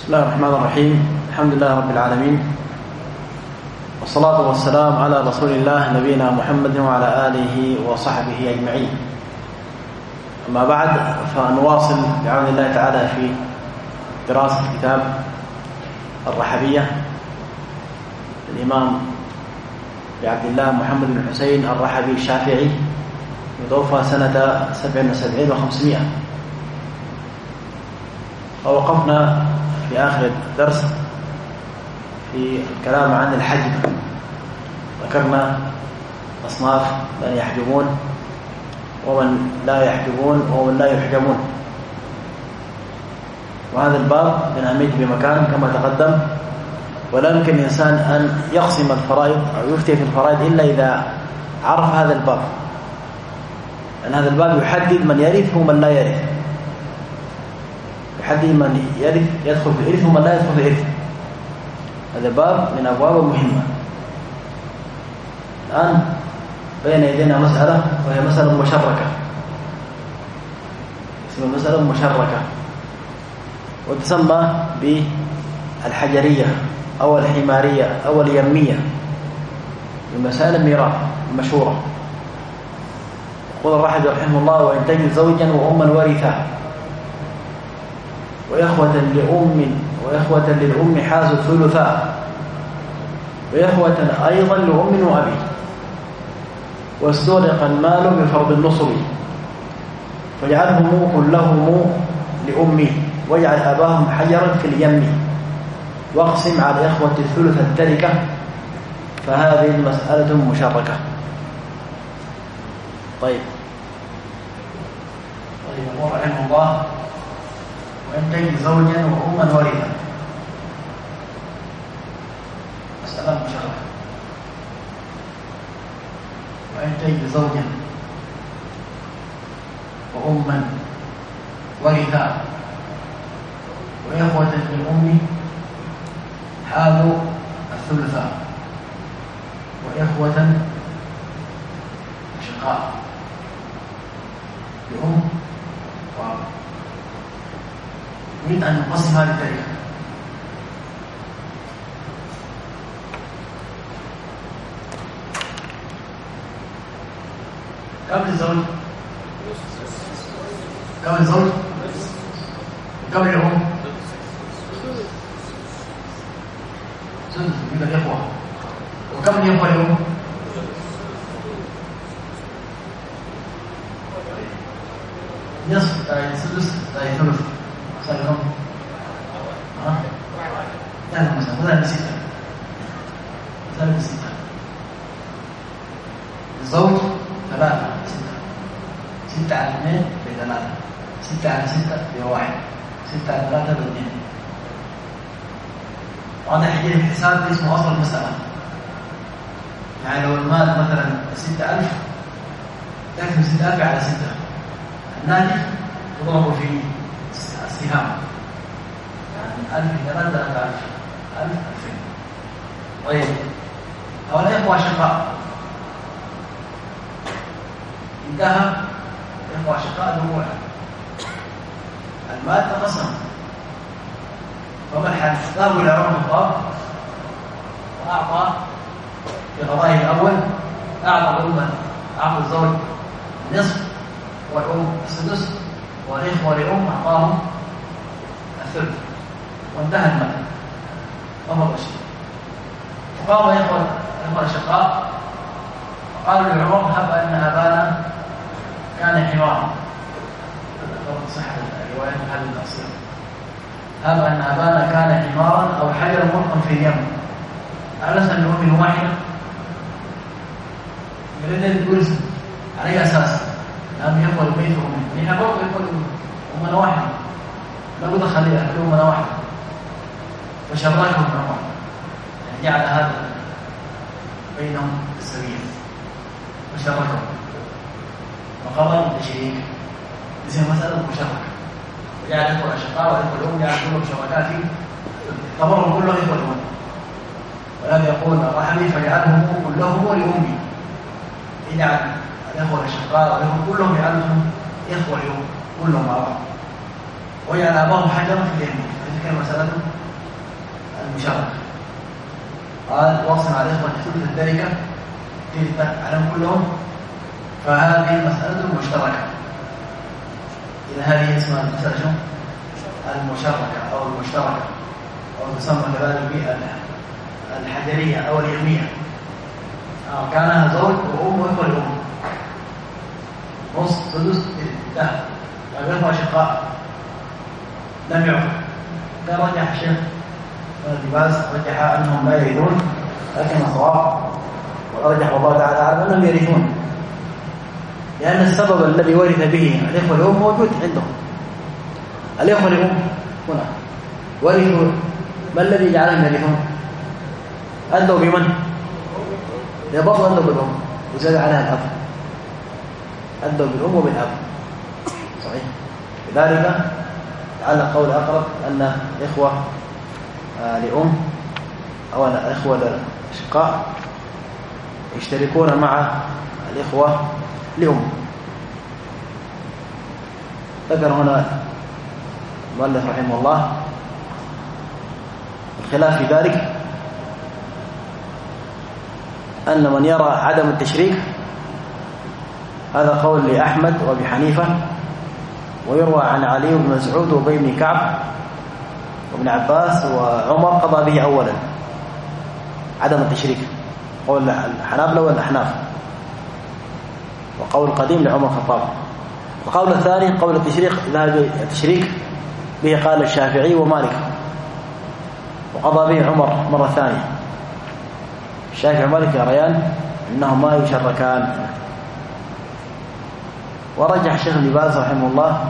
بسم الله الرحمن الرحيم. الحمد لله رب العالمين، والصلاة والسلام على رسول الله نبينا محمد وعلى آله وصحبه أجمعين. أما بعد، فنواصل بعون الله تعالى في دراسة كتاب الرحبية للإمام عبد الله محمد بن حسين الرحبي الشافعي، متوفى سنة 77 و500. ووقفنا في آخر الدرس في الكلام عن الحجب. ذكرنا أصناف من يحجبون ومن لا يحجبون ومن لا يحجبون، وهذا الباب من أهميته بمكان كما تقدم، ولا يمكن الإنسان أن يقسم الفرائض أو يفتي في الفرائض إلا إذا عرف هذا الباب، لأن هذا الباب يحدد من يرث ومن لا يرث، يحدد من يرث يدخل في الإرث ومن لا يدخل في الإرث. هذا باب من أبواب مهمة. الآن بين يدينا مسألة، وهي مسألة مشركة، اسمها مسألة مشركة، وتسمى بالحجرية أو الحمارية أو اليمية، من مسائل الميراث المشهورة. يقول الرحبي رحمه الله: وإن تجد زوجا وأما ورثا وإخوة للأم حازوا الثلثا، وإخوة أيضا لأم وأبي، واستغرق المال بفرض النصب، فاجعلهم كلهم لأمي، واجعل أباهم حجرا في اليم، واقسم على إخوة الثلث التركة، فهذه المسألة مشاركة. طيب يقول رحمه الله: وإن تجد زوجا وأما ورثا، مسألة مشاركة. وإن تجد زوجا وأما ورثا وإخوة للأم حاذوا الثلثا، وإخوة شقاء لأم وأب. نريد أن نقسم هذه التركة. كم الزوج؟ كم الزوج؟ كم الأم؟ سدس من الإخوة. وكم الإخوة الأم؟ نصف تاي سدس تاي ثلث. صار كم؟ لا مثلا ستة. مثلا ستة. الزوج ثلاثة. ستة على اثنين بثلاثة، 6 على 6 بواحد، 6 على 3 باثنين. وهذا حجر الحساب اسمه أصل المسألة. يعني لو المال مثلا 6000، تقسم 6000 على 6، الناتج تضرب في السهام، يعني 1000 في 3 3000، 1000 2000. طيب هؤلاء إخوة شقاء، انتهى إخوة شقاء دموع، المال تقسم، فما الحل؟ ذهبوا إلى عمر الخطاب وأعطى في قضائه الأول، أعطى الأم، أعطى الزوج النصف والأم السدس، والإخوة لأم أعطاهم الثلث، وانتهى المال، أمر الشيء. فقام إخوة الشقاء فقالوا لعمر: هب أن أبانا كان حمارا. صحة الرواية هذه الأصيل: هب أن أبانا كان حمارا أو حجر ملقا في اليم، أليس لأم واحدة؟ يريد تقول على أي أساس؟ لأنه يقول البيت وأمي، نحن برضه يقول أمنا واحدة، لا بد خليها أمنا واحدة. فشركهم عمر، يعني جعل هذا بينهم السبيل، وشركهم وقرروا بشريك، اسمها مسألة مشاركة. وجعل إخوة الشقاء وإخوة الأم جعل كلهم شركاء فيه، اعتبرهم كلهم إخوة الأم. ولم يقول الرحمي: فجعلهم كلهم لأمي، يجعل الإخوة الشقاء والإخوة كلهم يجعلهم إخوة الأم كلهم مع بعض، ويجعل أباهم حجرا في اليمين، تلك مسألة المشاركة. قال واقسم على الإخوة ثلث التركة ثلث عليهم كلهم، فهذه المسألة المشتركة. إذا هذه اسمها المسألة شو؟ المشاركة أو المشتركة، أو تسمى كذلك الحجرية أو اليمية. كانها زوج وأم وإخوة الأم، نص سدس لا الإخوة أشقاء لم يعرف. كان رجح الشيخ باز رجح أنهم لا يرثون، لكن الصواب ورجح الله تعالى أعلم أنهم يرثون، لأن السبب الذي ورث به الإخوة الأم موجود عندهم. الإخوة الأم هنا ورثوا، ما الذي جعلهم يرثون؟ أدوا بمن؟ يبقوا أدوا بالأم وزاد عليها الأب، أدوا بالأم وبالأب، صحيح. لذلك لعل القول الأقرب أن الإخوة لأم أو الإخوة الأشقاء يشتركون مع الإخوة لأم. ذكر هنا المؤلف رحمه الله الخلاف في ذلك، أن من يرى عدم التشريك هذا قول لأحمد وأبي حنيفة، ويروى عن علي بن مسعود وأبي بن كعب وابن عباس وعمر قضى به أولا عدم التشريك، قول الحنابلة والأحناف، وقول قديم لعمر الخطاب. وقول الثاني قول التشريك به قال الشافعي ومالك، وقضى به عمر مرة ثانية. الشافعي ومالك يريان إنهما يشركان. ورجح الشيخ ابن باز رحمه الله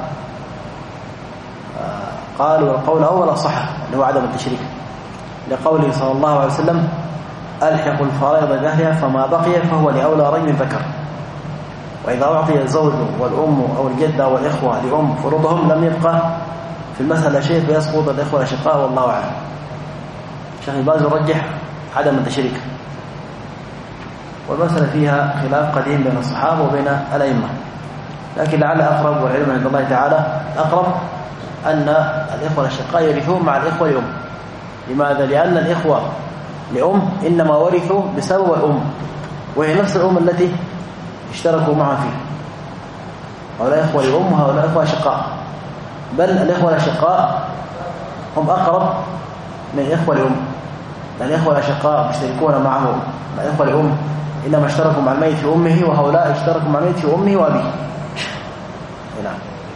قال والقول الأول صح اللي هو عدم التشريك، لقوله صلى الله عليه وسلم ألحق الفرائض بأهلها فما بقي فهو لأولى رجل ذكر. وإذا أعطي الزوج والأم أو الجدة والإخوة لأم فروضهم لم يبقى في المسألة شيء فيسقط الإخوة الأشقاء والله أعلم. الشيخ ابن باز يرجح عدم التشريك، والمسألة فيها خلاف قديم بين الصحابة وبين الأئمة، لكن لعل أقرب والعلم عند الله تعالى أقرب أن الإخوة الأشقاء يرثون مع الإخوة الأم. لماذا؟ لأن الإخوة لأم إنما ورثوا بسبب الأم، وهي نفس الأم التي اشتركوا معها فيه. هؤلاء إخوة لأم وهؤلاء إخوة أشقاء، بل الإخوة الأشقاء هم أقرب من الإخوة لأم، لأن الإخوة الأشقاء مشتركون معه الإخوة لأم إنما اشتركوا مع الميت في أمه، وهؤلاء اشتركوا مع الميت في أمه وأبيه. نعم.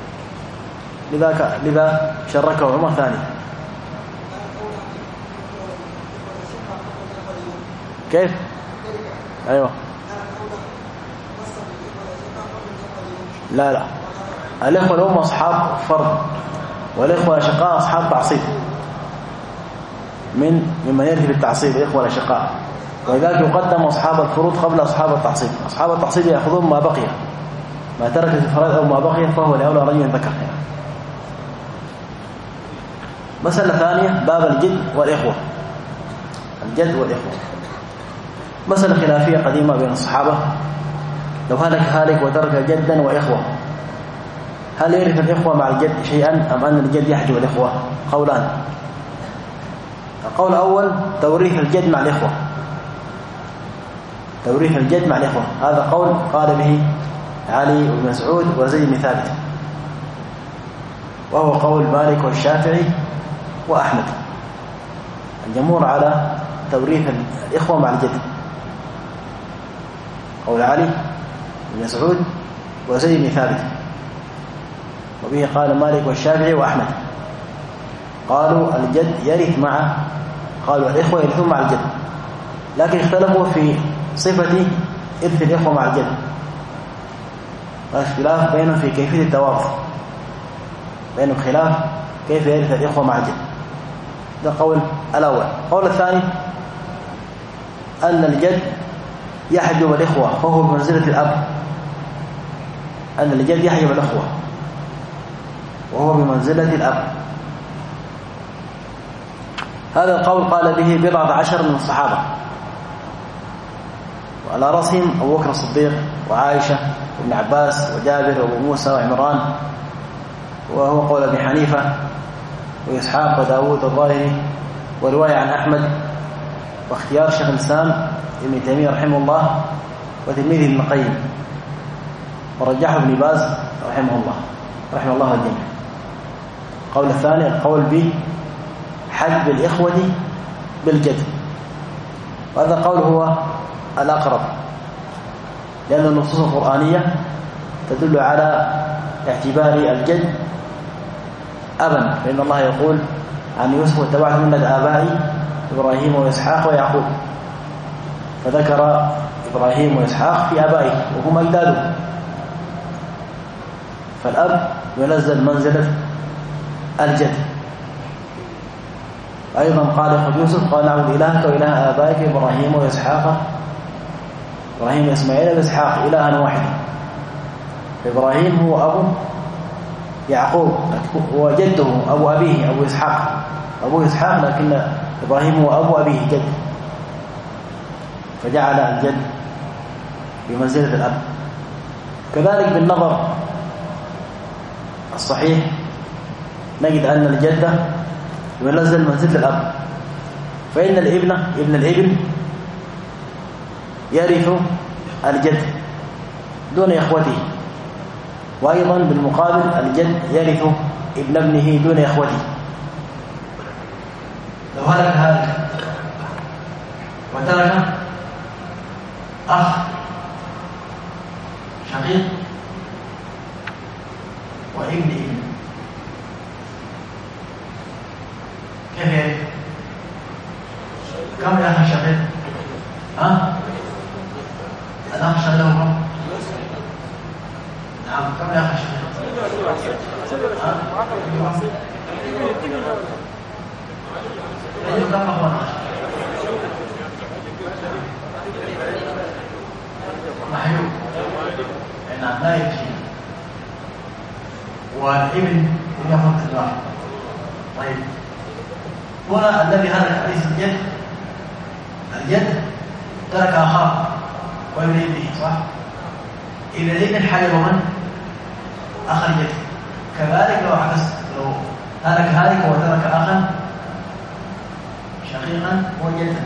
لذا شركه عمر ثاني. كيف؟ أيوة. لا الإخوة الأم أصحاب فرض، والإخوة الأشقاء أصحاب تعصيب، ممن يرثي بالتعصيب الإخوة الأشقاء، ولذلك يقدم أصحاب الفروض قبل أصحاب التعصيب. أصحاب التعصيب يأخذون ما بقي، ما تركت الفرائض أو ما بقي فهو لأولى رجل ذكر. مسألة ثانية باب الجد والإخوة. الجد والإخوة مسألة خلافية قديمة بين الصحابة. لو هلك وترك جدا وإخوة، هل يرث الإخوة مع الجد شيئا أم أن الجد يحجب الإخوة؟ قولان. القول الأول توريث الجد مع الإخوة، توريث الجد مع الإخوة، هذا قول قال به علي بن مسعود وزيد بن ثابت، وهو قول مالك والشافعي وأحمد. الجمهور على توريث الإخوة مع الجد، قول علي بن مسعود وزيد بن ثابت، وبه قال مالك والشافعي وأحمد. قالوا الجد يرث مع، قالوا الإخوة يرثون مع الجد، لكن اختلفوا في صفة إرث الإخوة مع الجد، اختلاف بينهم في كيفية التوارث، بينهم خلاف كيف يرث الإخوة مع الجد. ده قول الأول. قول الثاني أن الجد يحجب الإخوة فهو بمنزلة الأب، أن الجد يحجب الإخوة وهو بمنزلة الأب. هذا القول قال به 17 من الصحابة، وعلى رأسهم أبو بكر الصديق وعائشة وابن عباس وجابر وابو موسى وعمران، وهو قول أبي حنيفة وإسحاق وداود الظاهري، ورواية عن أحمد، واختيار شيخ الإسلام ابن تيمية رحمه الله وتلميذه ابن القيم، ورجحه ابن باز رحمه الله الجميع. القول الثاني القول بحجب الإخوة بالجد، وهذا القول هو الأقرب، لأن النصوص القرآنية تدل على اعتبار الجد أبا، فإن الله يقول عن يوسف واتبعت ملة آبائي إبراهيم وإسحاق ويعقوب، فذكر إبراهيم وإسحاق في آبائه وهم أجداده، فالأب ينزل منزلة الجد. أيضا قال إخوة يوسف قال نعبد إلهك وإله آبائك إبراهيم وإسحاق، إبراهيم وإسماعيل وإسحاق إلها واحدا، إبراهيم هو أبو يعقوب وجده أبو أبيه أبو إسحاق، أبو إسحاق، لكن إبراهيم هو أبو أبيه جد، فجعل الجد بمنزلة الأب. كذلك بالنظر الصحيح نجد أن الجدة ينزل منزلة الأب، فإن ابن الابن يرث الجد دون إخوته، وأيضا بالمقابل الجد يرث ابن ابنه دون إخوته. لو هلك هالك وترك أخ شقيق وابن ابن، كيف يرث؟ كم يا أخ الشقيق؟ الأخ الشقيق له كم؟ نعم، كم يا أخ الشقيق؟ كم أخوان؟ محيوب، نعم، لا يكفي، والابن يأخذ الراحة. طيب، هنا الذي هلك ليس الجد ترك أخاه وابن ابنه، صح؟ إذا الابن حجب من؟ أخ الجد. كذلك لو عكست، لو هلك وترك أخا شقيقا وجدا،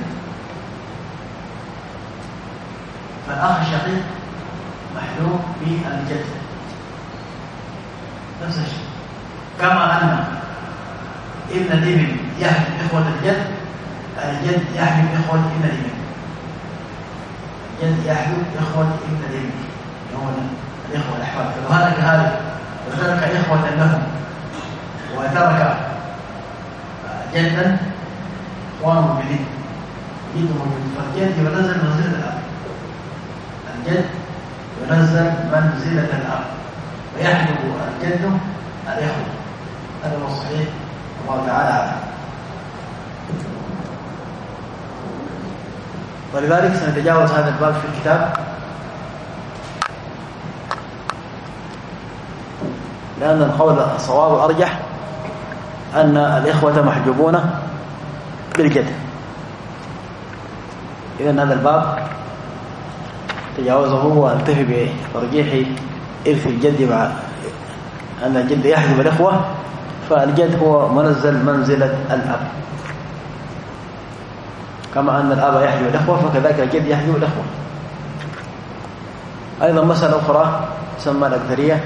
فالأخ الشقيق محلوب بالجد، نفس الشيء. كما أن ابن الابن يحجب إخوة الجد، الجد يحجب إخوة ابن الابن، الجد يحجب إخوة ابن الابن، هو الإخوة الأحفاد. فلو هلك وترك إخوة له وترك جدا إخوانه موجودين، جد موجود، فالجد ينزل منزلة الأب، الجد ينزل منزلة الأب ويحجب الجد الإخوة. هذا هو الصحيح، الله تعالى أعلم. ولذلك سنتجاوز هذا الباب في الكتاب، لأن القول الصواب الأرجح أن الإخوة محجوبون بالجد. إذن هذا الباب تجاوزه وانتهي بترجيح إرث الجد، مع أن الجد يحجب الإخوة، فالجد هو منزل منزلة الأب، كما أن الأب يحجب الإخوة فكذلك الجد يحجب الإخوة. أيضا مسألة أخرى تسمى الأكثرية،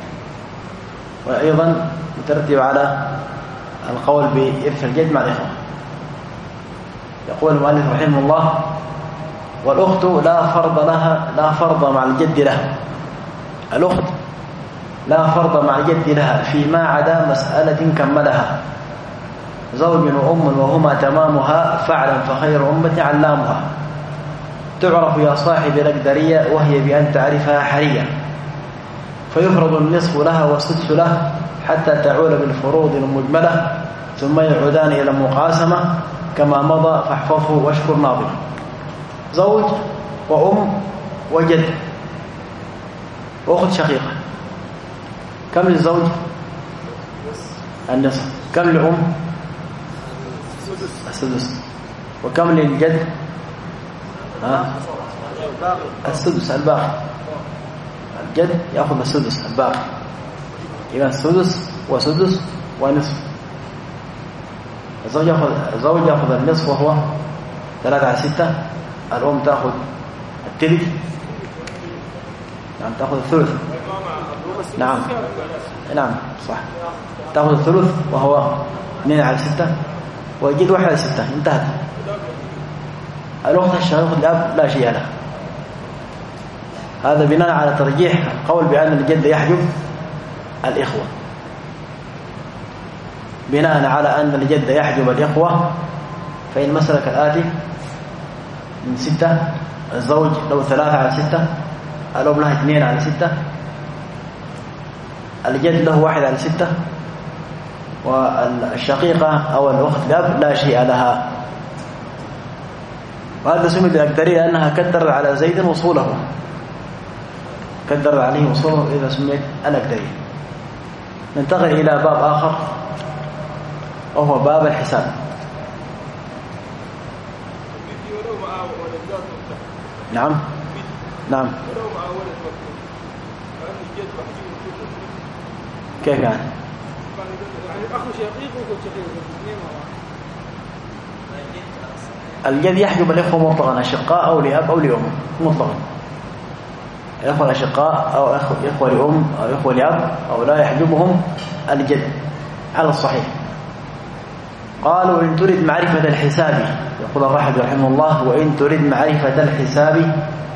وأيضا مترتب على القول بإرث الجد مع الإخوة. يقول المؤلف رحمه الله: والأخت لا فرض مع الجد لها. الأخت لا فرض مع الجد لها فيما عدا مسألة كملها، زوج وأم وهما تمامها، فاعلم فخير أمة علامها. تعرف يا صاحب الأقدرية وهي بأن تعرفها حرية، فيفرض النصف لها والسدس له حتى تعول بالفروض المجملة، ثم يعودان إلى المقاسمة كما مضى، فاحفظه واشكر ناظر. زوج وأم وجد وأخت شقيقة. كم للزوج؟ النصف. كم للأم؟ السدس. وكم للجد؟ السدس الباقي. الجد يأخذ السدس الباقي، إذا السدس وسدس ونصف. الزوج يأخذ النصف وهو 3/6. الأم تأخذ الثلث. نعم تأخذ الثلث. نعم صح، تأخذ الثلث وهو 2/6 ويجد 1/6. انتهت. الأخت الشقيقة الأب لا شيء له. هذا بناء على ترجيح القول بأن الجد يحجب الإخوة، بناء على أن الجد يحجب الإخوة. فإن مسألة كالآتي: من 6 الزوج له 3/6، الأم له 2/6، الجد له 1/6، والشقيقة أو الأخت الأب لا شيء لها. وهذا سمي بالأكدرية لأنها كدرت على زيد وصوله، كدرت عليه وصوله، إذا سميت الأكدرية. ننتقل إلى باب آخر وهو باب الحساب. نعم كيف يعني؟ الجد يحجب الإخوة مطلقا، أشقاء أو لأب أو لأم مطلقا. الإخوة الأشقاء أو إخوة لأم أو إخوة لأب أو لا يحجبهم الجد على الصحيح. قالوا: إن تريد معرفة الحساب، يقول الرحب رحمه الله: وإن تريد معرفة الحساب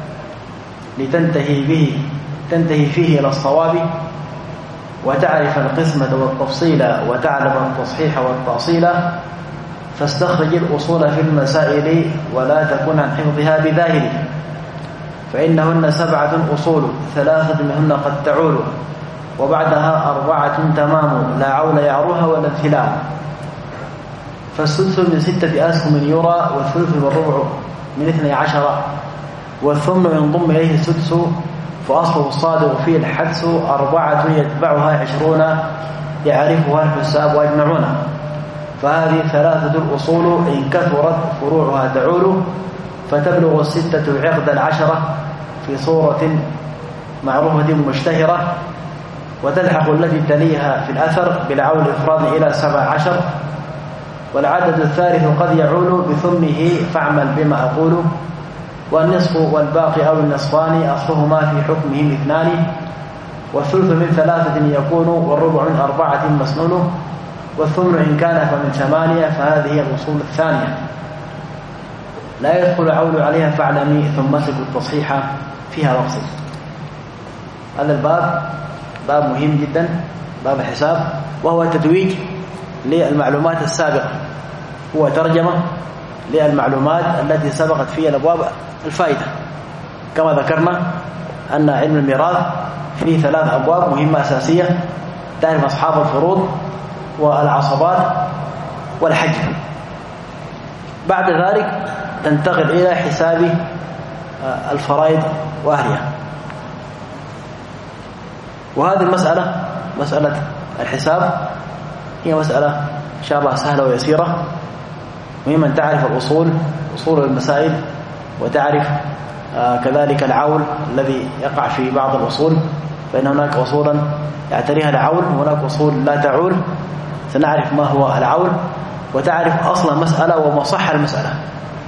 تنتهي فيه إلى الصواب، وتعرف القسمة والتفصيل، وتعلم التصحيح والتأصيل، فاستخرج الأصول في المسائل، ولا تكن عن حفظها بذاهل. فإنهن 7 أصول، 3 منهن قد تعول، وبعدها 4 تمام، لا عول يعروها ولا ابتلاء. فالسدس من 6 أسهم يرى، والثلث والربع من 12، والثمن ينضم إليه السدس، فأصله الصادق فيه الحدس، 4 يتبعها 20، يعرفها الحساب أجمعون. فهذه 3 الأصول، إن كثرت فروعها تعول، فتبلغ 6 عقد 10 في صورة معروفة مشتهرة، وتلحق التي تليها في الأثر بالعول الإفراد إلى 17. والعدد الثالث قد يعول بثمنه، فاعمل بما أقول. والنصف والباقي أو النصفان، أصلهما في حكمهم 2. والثلث من 3 يكون، والربع من 4 مسنون. والثمن إن كان فمن 8، فهذه الأصول الثانية. لا يدخل عول عليها، فاعلمي ثم اسلك التصحيح فيها واقصد. هذا الباب باب مهم جدا، باب الحساب، وهو تتويج للمعلومات السابقة، هو ترجمة للمعلومات التي سبقت فيها الأبواب الفائدة. كما ذكرنا أن علم الميراث فيه 3 أبواب مهمة أساسية: تعرف أصحاب الفروض، والعصبات، والحج. بعد ذلك تنتقل إلى حساب الفرائض وأهلها. وهذه المسألة، مسألة الحساب، هي مسألة إن شاء الله سهلة ويسيرة. مهم أن تعرف الأصول، أصول المسائل، وتعرف كذلك العول الذي يقع في بعض الأصول، فإن هناك أصولا يعتريها العول، وهناك أصول لا تعول. سنعرف ما هو العول، وتعرف أصل المسألة ومصح المسألة.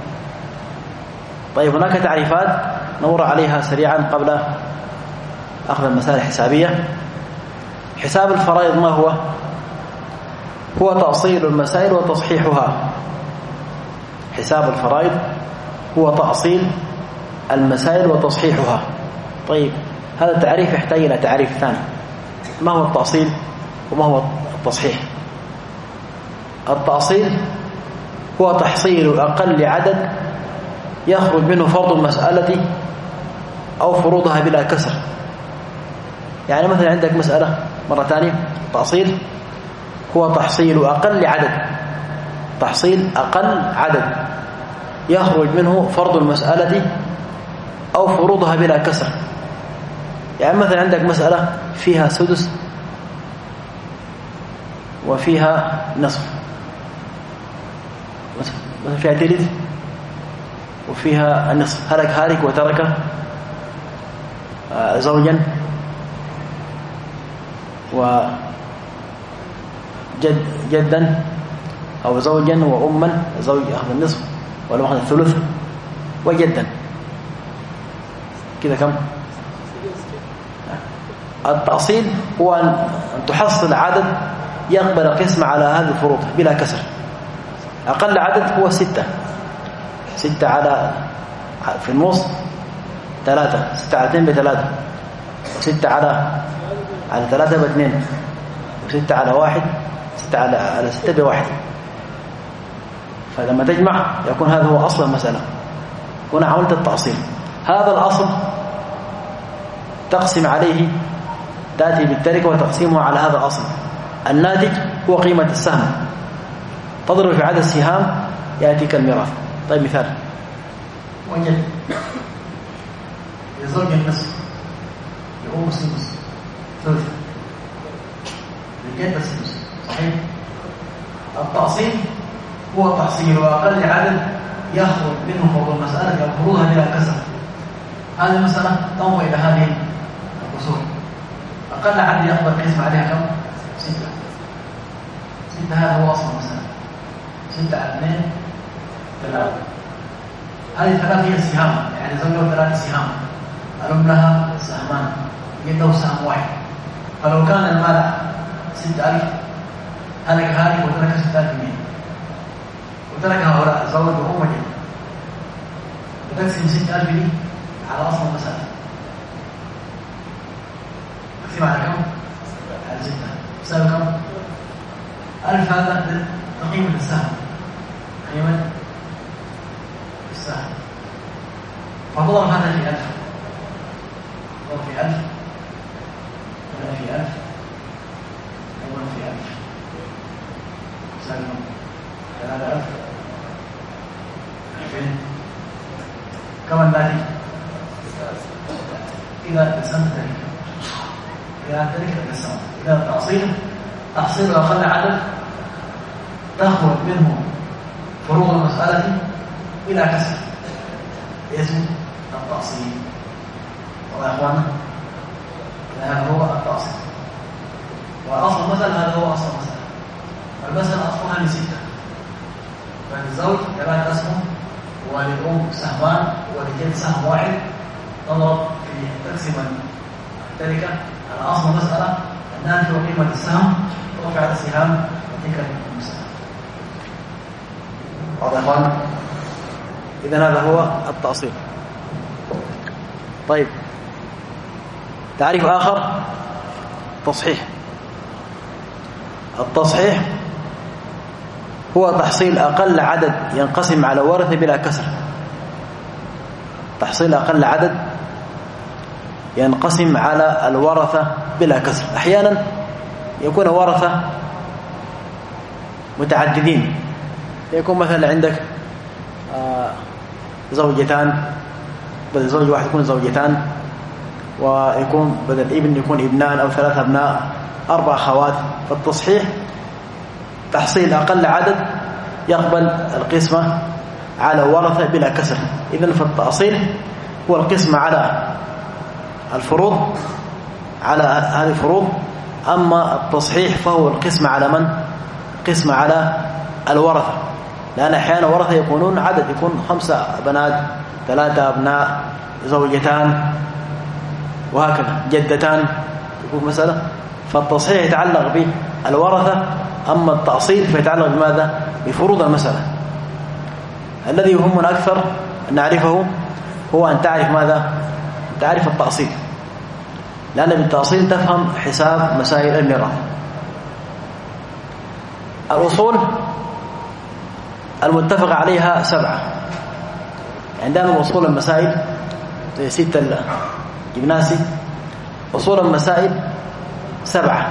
طيب، هناك تعريفات نمر عليها سريعا قبل أخذ المسائل الحسابية. حساب الفرائض ما هو؟ هو تأصيل المسائل وتصحيحها. حساب الفرائض هو تأصيل المسائل وتصحيحها. طيب، هذا التعريف يحتاج إلى تعريف ثاني. ما هو التأصيل وما هو التصحيح؟ التأصيل هو تحصيل أقل عدد يخرج منه فرض المسألة أو فروضها بلا كسر. يعني مثلا عندك مسألة مرة ثانية، التأصيل هو تحصيل أقل عدد، تحصيل أقل عدد يخرج منه فرض المسألة أو فروضها بلا كسر. يعني مثلا عندك مسألة فيها سدس وفيها نصف، مثلا فيها ثلث وفيها النصف، هلك وترك زوجا وجدا أو زوجا وأما، زوج أخذ النصف ولا أخذ الثلث، وجدا كذا كم؟ التأصيل هو أن تحصل عدد يقبل قسم على هذه الفروض بلا كسر. أقل عدد هو 6 على في النص 3، 6 على 2 ب3، 6 على 3 ب2، و6 على 1، 6 على 6 ب1. فلما تجمع يكون هذا هو أصل المسألة. هنا عملت التأصيل. هذا الأصل تقسم عليه، تأتي بالتركة وتقسيمها على هذا الأصل. الناتج هو قيمة السهم، تضرب في عدد السهام يأتيك الميراث. طيب مثال: وجد لزوج النصف، لأم السدس، ثلث، للجدة السدس. صحيح؟ التأصيل هو تحصيل وأقل عدد يخرج منه فوق المسألة يخرجها بلا كسر. هذه المسألة تنظر إلى هذه الأصول. أقل عدد يقبل قسم عليها كم؟ 6. 6 هذا هو أصل المسألة. 6 على 2 3. هذه 3 هي السهام، يعني زوجها 3 سهام، الأم لها سهمان، جده سهم واحد. فلو كان المال 6000 هلك هذه وترك 6000 جنيه، وترك هؤلاء زوج وأم وجد، وتقسم 6000 جنيه على أصل المسألة. تقسم على كم؟ على 6. يساوي كم؟ 1000. هذا قيمة السهم، قيمة السهم. فضرب هذا في 1000، ضرب في 1000، ولا في 1000، أولا في 1000، يساوي كم؟ 3000، 2000. كم الناتج؟ إذا قسمت تركة، إذا تركة قسمت، إذا التأصيل تحصيل أقل عدد تخرج منه فروض المسألة إلى كسر، اسم التأصيل. والله يا أخوانا هذا هو التأصيل، وأصل المسألة هذا هو أصل المسألة. المسألة أصلها من 6، فالزوج 3 أسهم، وللأم سهمان، وللجد سهم واحد. نضرب في تقسيم التركة على أصل المسألة، الناتج وقيمة السهم، ورفع على السهام وتلك المسألة. واضح يا أخوانا؟ إذن هذا هو التأصيل. طيب، تعريف آخر: تصحيح. التصحيح هو تحصيل أقل عدد ينقسم على ورثة بلا كسر. تحصيل أقل عدد ينقسم على الورثة بلا كسر. أحيانا يكون ورثة متعددين، يكون مثلا عندك زوجتان، بدل زوج واحد يكون زوجتان، ويكون بدل ابن يكون ابنان أو 3 أبناء، 4 أخوات. فالتصحيح تحصيل أقل عدد يقبل القسمة على ورثة بلا كسر. إذن فالتأصيل هو القسمة على الفروض، على هذه الفروض. أما التصحيح فهو القسمة على من؟ قسمة على الورثة، لأن أحيانا ورثة يكونون عدد، يكون 5 بنات، 3 أبناء، زوجتان، وهكذا، جدتان، يكون مسألة. فالتصحيح يتعلق بالورثة، أما التأصيل فيتعلق بماذا؟ بفروض المسألة. الذي يهمنا أكثر أن نعرفه هو أن تعرف ماذا؟ تعرف التأصيل، لأن بالتأصيل تفهم حساب مسائل الميراث. الأصول المتفق عليها 7. عندنا أصول المسائل 6 الجمناسي، أصول المسائل 7: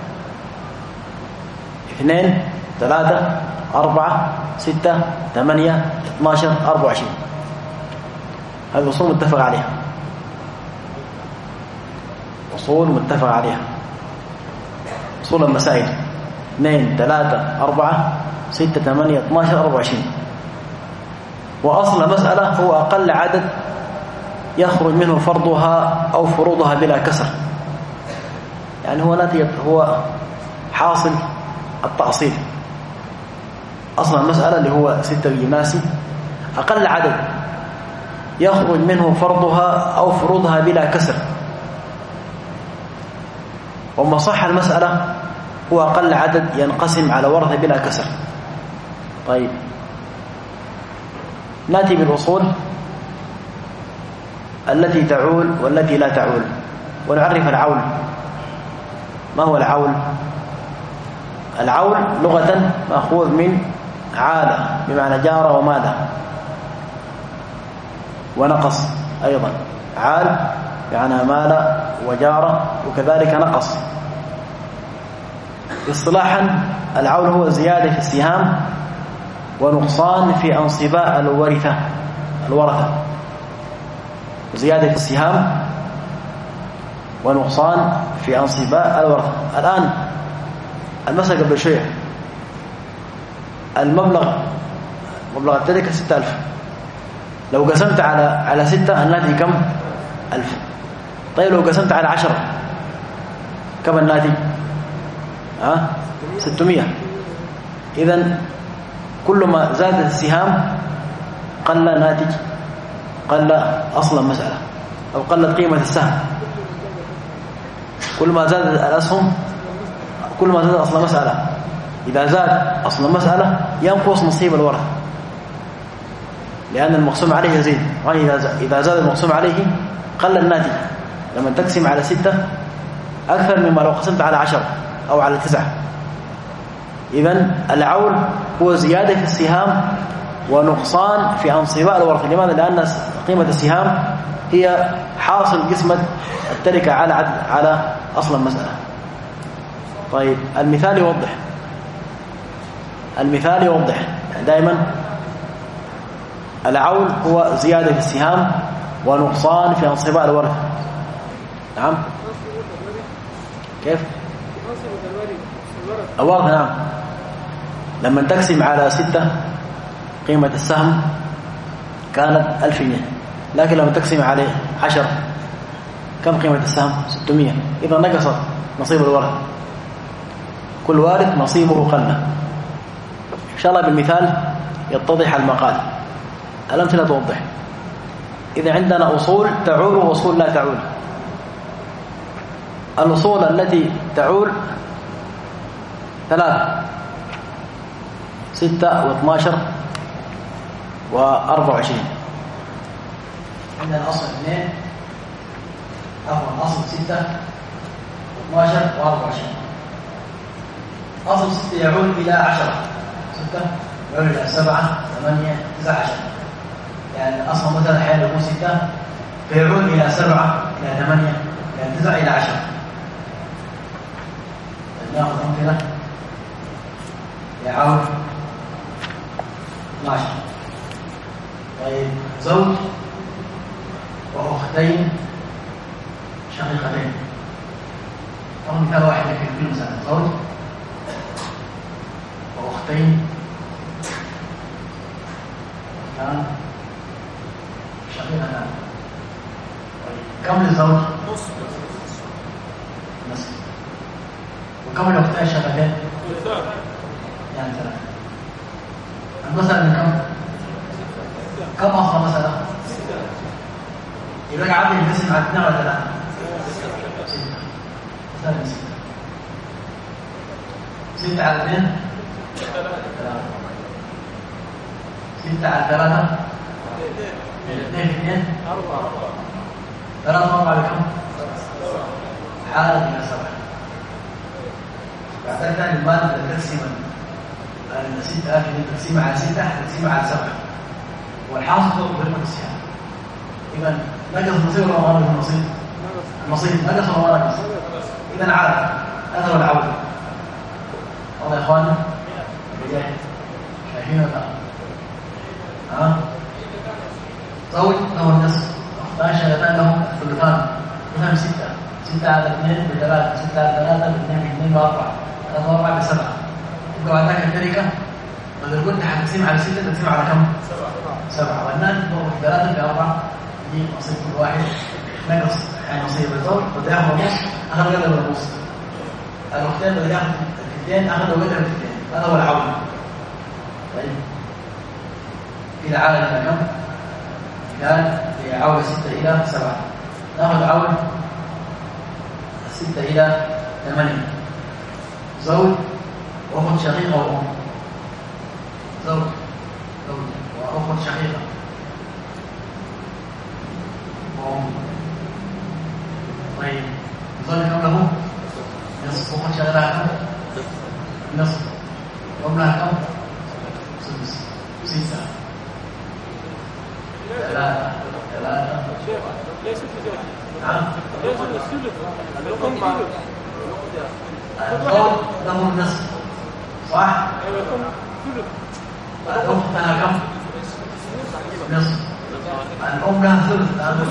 2 3 4 6 8 12 24. هذه أصول متفق عليها، أصول متفق عليها. أصول المسائل 2 3 4 6 8 12 24. وأصل المسألة هو أقل عدد يخرج منه فرضها أو فروضها بلا كسر، يعني هو ناتج، هو حاصل التأصيل. أصل المسألة اللي هو 6 جناسي أقل عدد يخرج منه فرضها أو فروضها بلا كسر. وما صح المسألة هو أقل عدد ينقسم على ورثة بلا كسر. طيب نأتي بالأصول التي تعول والتي لا تعول، ونعرف العول. ما هو العول؟ العول لغة مأخوذ من عال بمعنى جار ومال ونقص أيضا. عال يعني مال وجار وكذلك نقص. اصطلاحا العول هو زيادة في السهام ونقصان في أنصباء الورثة. زيادة في السهام ونقصان في أنصباء الورثة. الآن المسألة قبل شوية مبلغ التركة 6000. لو قسمت على 6 الناتج كم؟ 1000. طيب لو قسمت على 10 كم الناتج؟ 600. إذن كل ما زادت السهام قل ناتج، قل أصل المسألة أو قلت قيمة السهم. كل ما زادت الأسهم كل ما زاد أصل المسألة. إذا زاد أصل المسألة ينقص نصيب الورثة، لأن المقسوم عليه يزيد. إذا زاد المقسوم عليه قل الناتج. لما تقسم على 6 أكثر مما لو قسمت على 10 أو على 9. إذن العول هو زيادة في السهام ونقصان في أنصباء الورثة. لماذا؟ لأن قيمة السهام هي حاصل قسمة التركة على أصل المسألة. طيب المثال يوضح. يعني دائما العول هو زيادة في السهام ونقصان في أنصباء الورثة. نعم كيف؟ الورثة نعم. لما تقسم على 6 قيمة السهم كانت 1000 جنيه، لكن لما تقسم على 10 كم قيمة السهم؟ 600. إذا نقصت نصيب الورثة، كل وارث نصيبه قل. إن شاء الله بالمثال يتضح المقال، الأمثلة توضح. إذا عندنا أصول تعول وأصول لا تعول. الأصول التي تعول 3: 6 و12 و24. عندنا أصل 2 أصل 6 و12 و24. أصل 6 يعود إلى 10، 6 يعود إلى 7 8 9 10. يعني أصل مثلا حين يكون 6 فيعود إلى 7 إلى 8 إلى 9 إلى 10. نأخذ أمثلة. يعود 12. طيب زوج وأختين شقيقتين. طبعا مثال واحد يكفي كل مسألة. زوج وأختين شقيقتان. طيب كم للزوج؟ نصف. وكم لأختين شقيقتين؟ يعني 3. المسألة من كم أصل مسألة؟ يبقى عدد القسم على 2 ولا 3؟ 6. مسألة من 6. 6 على 2 3. 6 على 3 2 في 2 4. 3 4 بكم؟ حالة إلى 7. بعد ذلك المال تقسيما 6000 تقسيم على 6 تقسيم على 7، والحاصل هو قيمة السهم. إذا نقص نصيب ولا ما نقص نصيب؟ النصيب نقص ولا ما نقص؟ إذا عاد هذا هو العود. والله يا إخواني شايفين ولا زوج له النصف، أختان شقيقتان له الثلثان. مثلا 6 على 2 ب3، 6 على 3 ب2 ب2 ب4، 3 4 ب7. يبقى بعد ذلك التركة بدل قلت هتقسم على 6 تقسم على كم؟ 7. والناتج ضرب 3 في 4 دي نصيب كل واحد نقص. يعني نصيب الزوج بده ياخذ نص، أخذ قدر النص. الأختين بده ياخذ 2 أخذ قدر 2. هذا هو العون. طيب إذا عاد إلى كم؟ كان في عودة 6 إلى 7. نأخذ عودة 6 إلى 8. زوج وأخت شقيقة وأم. زوج وأخت شقيقة وأم. طيب زوج كم له؟ نصف. أخت شقيقة كم؟ نصف. وأم لها كم؟ سدس. 6. 3. ليس في زوج. نعم. ليس الثلث. الأم الزوج له النصف صح؟ الأم ثلث. الأخت لها كم؟ نصف. الأم لها ثلث.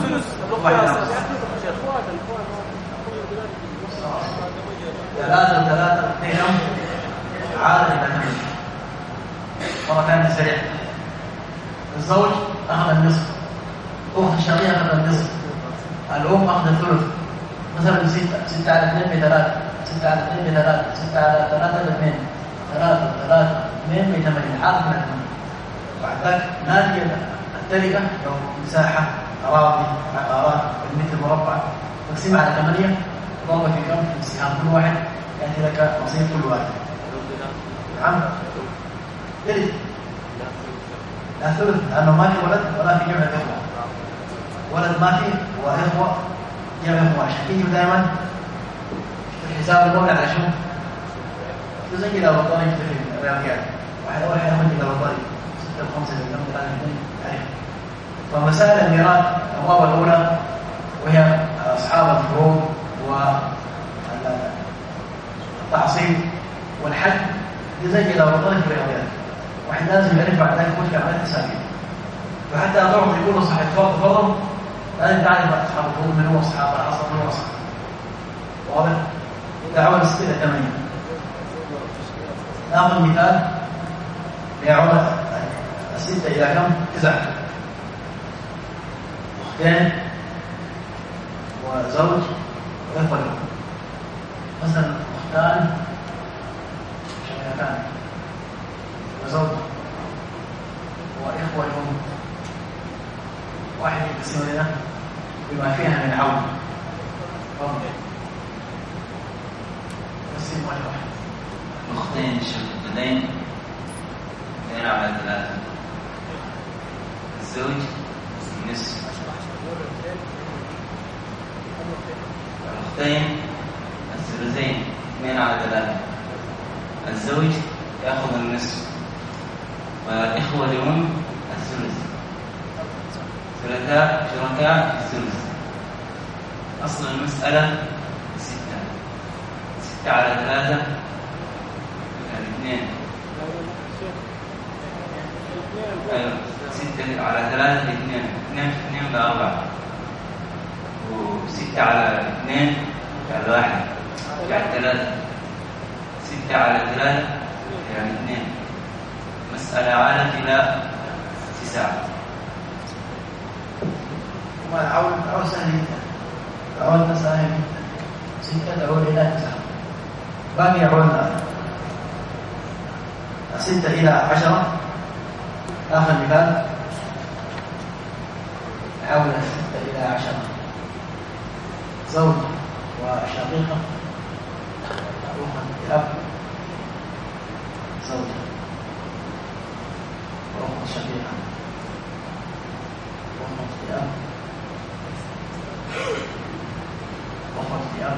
ثلاثة 2 عاد إلى 8. مرة ثانية سريع. الزوج أخذ النصف. أخت الشقيقة أخذ النصف. الأم أخذ الثلث. مثلا 6 على 2 ب3. 6 على 2 ب3. 6 على 3 ب2. 3 2 ب8. عاد من 8. بعد ذلك ناتجة التركة لو مساحة أراضي عقارات بالمتر مربع تقسيم على 8 ضرب في كم؟ في سهام كل واحد يأتي لك نصيب كل واحد. نعم. ثلث. لا ثلث لأنه ما في ولد ولا في جمع إخوة. ولد ما في وإخوة جمع إخوة. عشان تيجي دائما في الحساب الأول على شو؟ تسجل على الطريق في الرياضيات. واحد أول حاجة يسجل على الطريق 6 5 2 3 2 تعرف. فمسائل الميراث الأبواب الأولى وهي أصحاب الفروض والتعصيب والحج يسجل على الطريق في الرياضيات. واحد لازم يعرف بعد ذلك كل عملية تساوي. فحتى تعرف يكون صاحب فرض لازم تعرف أصحاب الفروض من هو أصحاب العصر من هو أصحاب. واضح؟ دعوة 6 إلى 8. ناخذ مثال يعود 6 إلى كم؟ 9. أختين وزوج وإخوة. مثلا أختان شقيقتان وزوج وإخوة لهم. واحد يقسم لنا بما فيها من عون. قسم واحد. أختين شقيقتين 2 على 3. الزوج نصف. الأختين الثلثين 2 على 3. الزوج يأخذ النصف والإخوة لهم الثلث. شركاء في الثلث. أصل المسألة 6. 6 على 3 يعني 2. أيوة 6 على 3 2. 2 في 2 ب4. و6 على 2 يعني 1 يعني 3. 6 على 3 يعني 2. مسألة عادت إلى 9. وما العون سهل جدا. العون سهل جدا. 6 تعود إلى 9. باقي عون 6 إلى 10. آخر مثال عون 6 إلى 10. زوج وشقيقة أخت أب. زوجة وأخت شقيقة وأخت أب. وأخت أب.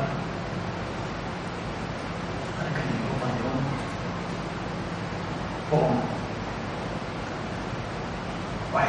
لكن أخت أم وأم. واحد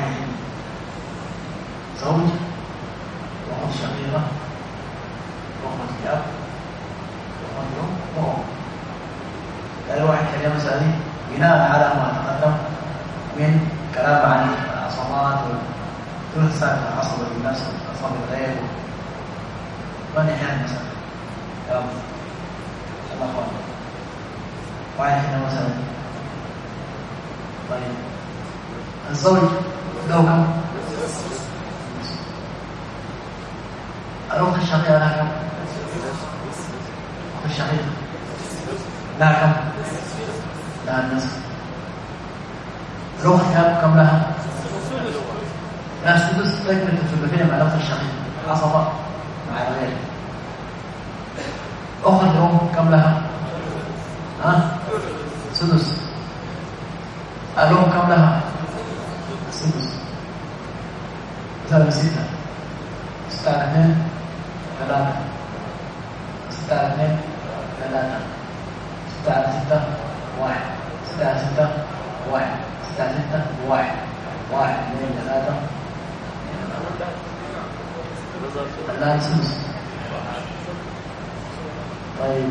زوج وأخت شقيقة وأخت أب وأخت أم وأم. الواحد كلمة هذه بناء على ما تقدم من كلام عن العصبات والثلث ساعة العصب بالنفس والعصب الغير ونحن مثلا يلا الله أخوان واحد كلمة مثلا. طيب الزوج له كم؟ الأخت الشقيقة لها كم؟ الأخت الشقيقة لها كم؟ لها النصف. كم لها؟ لا السدس تكمل الثلثين مع نفس الشقيق عصبة مع الغير. أخت الأم كم لها؟ سدس. الأم كم لها؟ سدس. مثلا 6 6 على 2 3 6 على 2 3 6 على 6 1 6 على 6 1 6 على 6 1 1 2 3 الآن سدس. طيب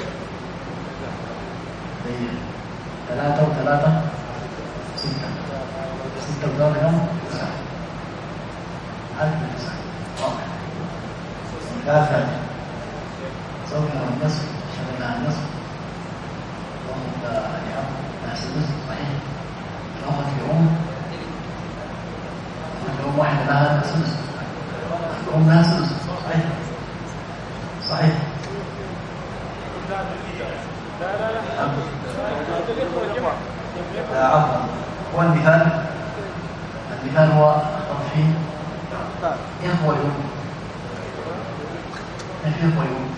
3 و3 6 6 و3 كم؟ 9 عدد 9 واضح. ثلاثة زوجها النصف شغلها النصف وأخذ الأب نفس النصف صحيح. الأخت لأم واحدة لها سدس الأم لها سدس صحيح صحيح. لا عفوا هو المثال هو التضفير إخوة يوم إخوة يوم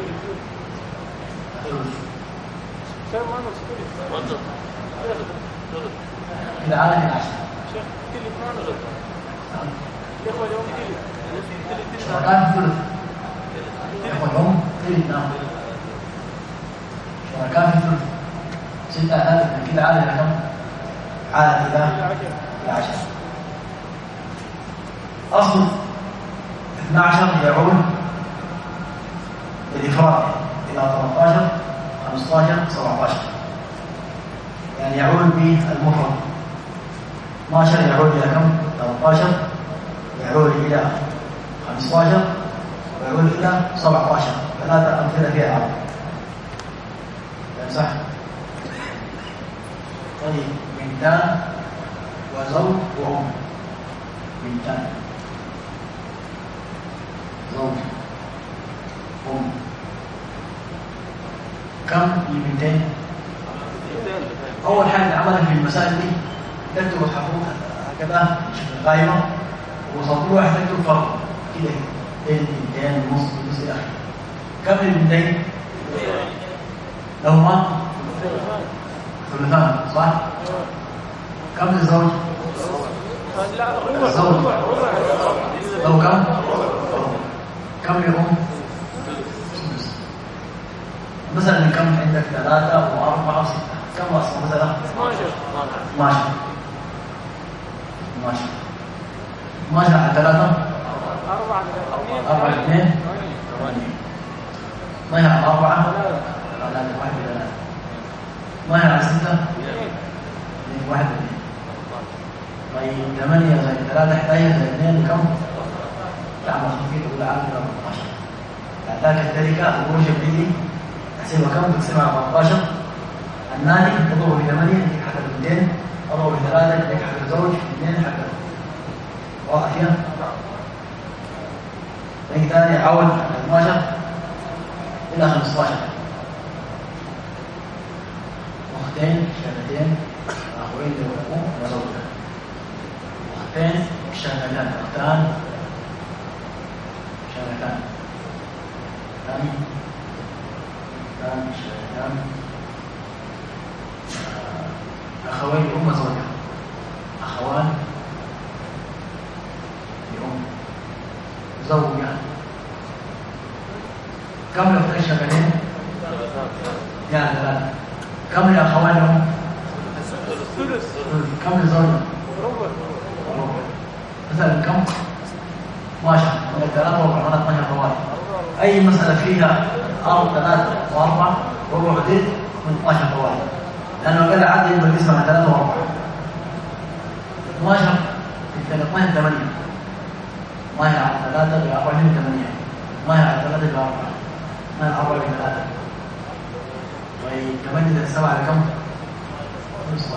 إذا عالم العشر شركات الثلث إخوة يوم ثلث نعم شركات الثلث 6 هذا كده عالم كم؟ عالم إلى 10. أصل 12 يعود بالإفراد إلى 13 15 17 يعني يعود بالمفرد. 12 يعود إلى كم؟ 13 يعود إلى 15 ويعود إلى 17. 3 أمثلة فيها عرض صح. طيب بنتان وزوج وأم. بنتان زوج أم كم بنتين؟ أول حاجة عملها في المسائل دي تكتب الحقوق هكذا شكل قائمة وسطر واحد تكتب فرق كده بين بنتين ونص إلى آخره. كم البنتين؟ لهما ثلثان صح؟ كم للزوج؟ الزوج لو كم؟ كم لأم؟ مثلا كم عندك 3 و4 و6 كم أصلا مثلا؟ 12 على 3 4 2 8 على 4 3 1 8 على 6 1 طيب 8 زائد 3 11 زائد 2 كم؟ تعمل خفيف تقول عامل 14. ذاك التركة الوجه بيجي تحسبها كم؟ تقسمها على 14. النادي تضرب ب 8 يديك حق البنتين، اضرب ب 3 يديك حق الزوج، 2 حق واضح فيها؟ نيجي ثاني عود 12 إلى 15. أختين شهادتين أخوين لأم وزوجة. أختين شهادتان أختان شهادتان ثاني شهادتان أخوين لأم وزوجة. أخوان لأم زوجة. كم لأختين شهادتين؟ يعني 3. كم لأخوان لأم؟ كم لزوجة؟ مثلا كم؟ 12 من 3 و4 من 12 طوال. أي مسألة فيها 3 و4 وربع بديت من 12 طوال لأنه قال عدد يبقى الاسم على 3 و4 12 في 12 8 ما هي على 3 ب 4 8 ما هي على 3 ب 4 ما هي 4 ب 3 طيب 8 زائد 7 على كم؟ 15